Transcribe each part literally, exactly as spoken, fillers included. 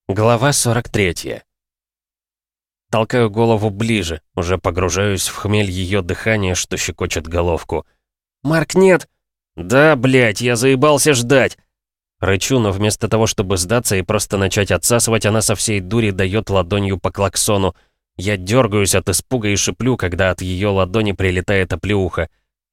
Глава сорок третья. Толкаю голову ближе, уже погружаюсь в хмель ее дыхания, что щекочет головку. «Марк, нет!» «Да, блядь, я заебался ждать!» Рычу, но вместо того, чтобы сдаться и просто начать отсасывать, она со всей дури дает ладонью по клаксону. Я дергаюсь от испуга и шиплю, когда от ее ладони прилетает оплеуха.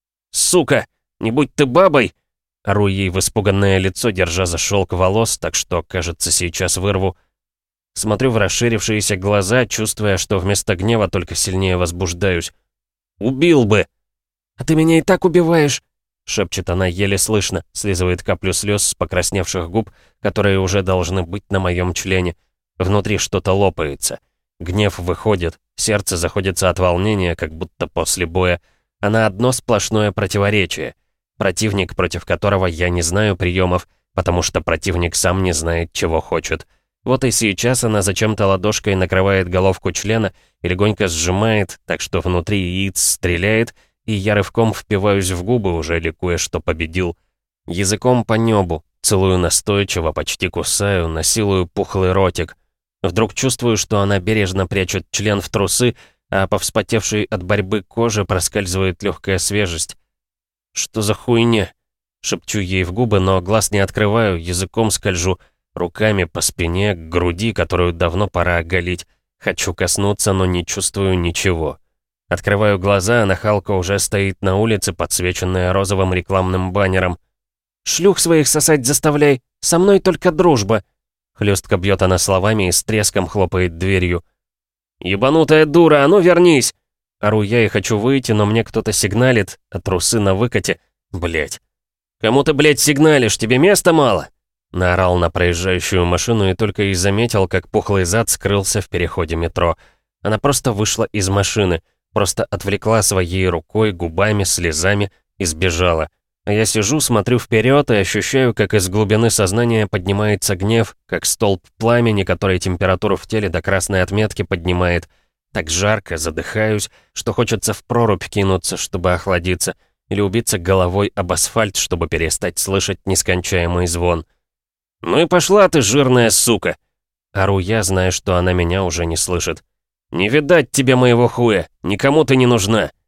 «Сука! Не будь ты бабой!» Ору ей в испуганное лицо, держа за шелк волос, так что, кажется, сейчас вырву. Смотрю в расширившиеся глаза, чувствуя, что вместо гнева только сильнее возбуждаюсь. «Убил бы!» «А ты меня и так убиваешь!» — шепчет она еле слышно, слизывает каплю слез с покрасневших губ, которые уже должны быть на моем члене. Внутри что-то лопается. Гнев выходит, сердце заходится от волнения, как будто после боя. Она одно сплошное противоречие. Противник, против которого я не знаю приемов, потому что противник сам не знает, чего хочет. Вот и сейчас она зачем-то ладошкой накрывает головку члена и легонько сжимает, так что внутри яиц стреляет, и я рывком впиваюсь в губы, уже ликуя, что победил. Языком по небу, целую настойчиво, почти кусаю, насилую пухлый ротик. Вдруг чувствую, что она бережно прячет член в трусы, а по вспотевшей от борьбы коже проскальзывает легкая свежесть. «Что за хуйня?» Шепчу ей в губы, но глаз не открываю, языком скольжу, руками по спине, к груди, которую давно пора оголить. Хочу коснуться, но не чувствую ничего. Открываю глаза, а нахалка уже стоит на улице, подсвеченная розовым рекламным баннером. «Шлюх своих сосать заставляй! Со мной только дружба!» Хлестко бьет она словами и с треском хлопает дверью. «Ебанутая дура, а ну вернись!» Ору я и хочу выйти, но мне кто-то сигналит, а трусы на выкате. Блять. «Кому ты, блять, сигналишь? Тебе места мало?» Наорал на проезжающую машину и только и заметил, как пухлый зад скрылся в переходе метро. Она просто вышла из машины, просто отвлекла своей рукой, губами, слезами и сбежала. А я сижу, смотрю вперед и ощущаю, как из глубины сознания поднимается гнев, как столб пламени, который температуру в теле до красной отметки поднимает. Так жарко, задыхаюсь, что хочется в прорубь кинуться, чтобы охладиться, или убиться головой об асфальт, чтобы перестать слышать нескончаемый звон. «Ну и пошла ты, жирная сука!» Ору я, зная, что она меня уже не слышит. «Не видать тебе моего хуя, никому ты не нужна!»